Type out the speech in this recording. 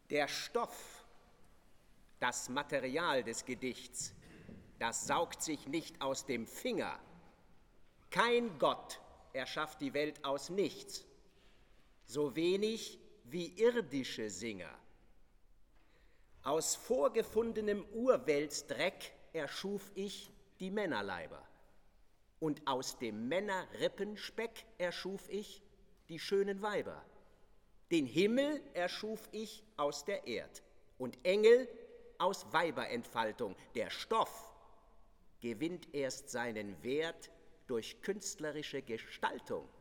Der Stoff, das Material des Gedichts, das saugt sich nicht aus dem Finger. Kein Gott erschafft die Welt aus nichts, so wenig wie irdische Singer. Aus vorgefundenem Urweltsdreck erschuf ich die Männerleiber, und aus dem Männerrippenspeck erschuf ich die schönen Weiber. Den Himmel erschuf ich aus der Erd und Engel aus Weiberentfaltung. Der Stoff gewinnt erst seinen Wert durch künstlerische Gestaltung.